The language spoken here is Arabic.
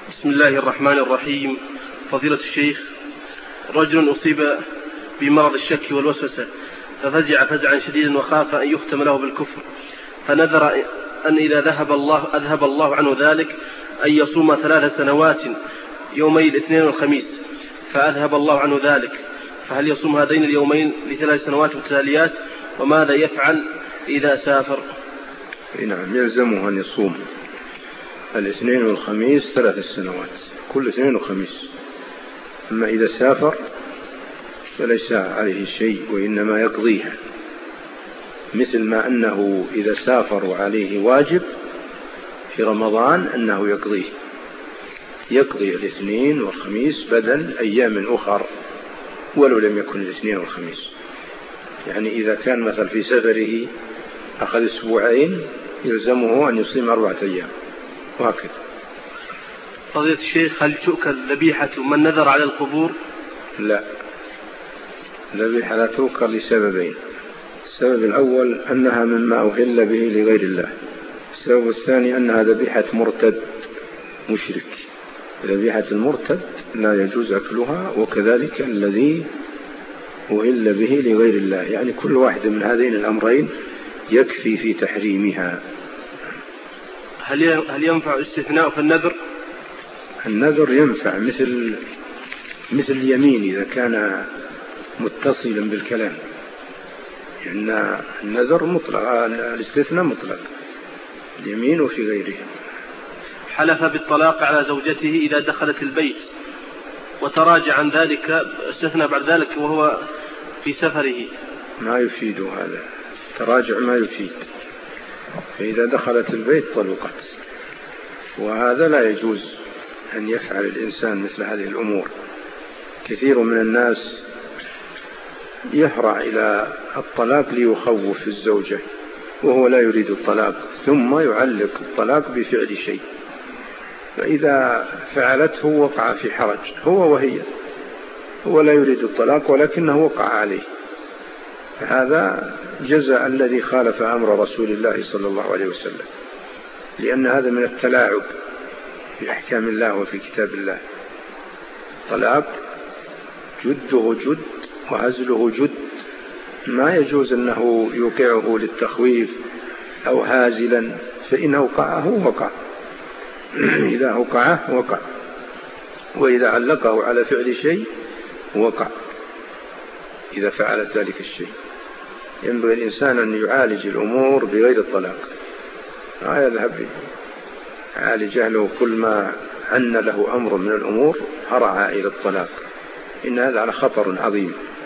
بسم الله الرحمن الرحيم. فضيلة الشيخ، رجل أصيب بمرض الشك والوسوسة ففزع فزعا شديدا وخاف أن يختم له بالكفر، فنذر أن إذا أذهب الله عنه ذلك أن يصوم 3 سنوات يومي الاثنين والخميس، فأذهب الله عنه ذلك، فهل يصوم هذين اليومين ل3 سنوات متتاليات؟ وماذا يفعل إذا سافر؟ نعم، يلزمه أن يصوم الاثنين والخميس 3 سنوات، كل اثنين وخميس. أما إذا سافر فليس عليه شيء، وإنما يقضيها، مثل ما أنه إذا سافر وعليه واجب في رمضان أنه يقضي الاثنين والخميس بدل أيام أخر ولو لم يكن الاثنين والخميس. يعني إذا كان مثل في سفره أخذ 2 أسبوع يلزمه أن يصيم 4 أيام وهكذا. فضيلة الشيخ، هل تؤكل ذبيحة من نذر على القبور؟ لا، الذبيحة لا تؤكل لسببين: السبب الأول أنها مما أهل به لغير الله، السبب الثاني أنها ذبيحة مرتد مشرك. ذبيحة المرتد لا يجوز أكلها، وكذلك الذي أهل به لغير الله، يعني كل واحد من هذين الأمرين يكفي في تحريمها. هل ينفع الاستثناء في النذر؟ النذر ينفع مثل اليمين إذا كان متصلا بالكلام، لأن النذر مطلق، الاستثناء مطلق، اليمين وفي غيرها. حلف بالطلاق على زوجته إذا دخلت البيت وتراجع عن ذلك، استثنى بعد ذلك وهو في سفره. ما يفيد هذا، تراجع ما يفيد، فإذا دخلت البيت طلقت، وهذا لا يجوز أن يفعل الإنسان مثل هذه الأمور. كثير من الناس يهرع إلى الطلاق ليخوف الزوجة وهو لا يريد الطلاق، ثم يعلق الطلاق بفعل شيء، فإذا فعلته وقع في حرج هو وهي، هو لا يريد الطلاق ولكنه وقع عليه. هذا جزاء الذي خالف أمر رسول الله صلى الله عليه وسلم، لأن هذا من التلاعب في أحكام الله وفي كتاب الله. طلاق جده جد وهزله جد، ما يجوز أنه يوقعه للتخويف أو هازلا، فإن أوقعه وقع، إذا أوقعه وقع، وإذا علقه على فعل شيء وقع إذا فعلت ذلك الشيء. ينبغي الإنسان أن يعالج الأمور بغير الطلاق، لا يذهب يعالج أهله كل ما عن له أمر من الأمور هرع إلى الطلاق، إن هذا على خطر عظيم.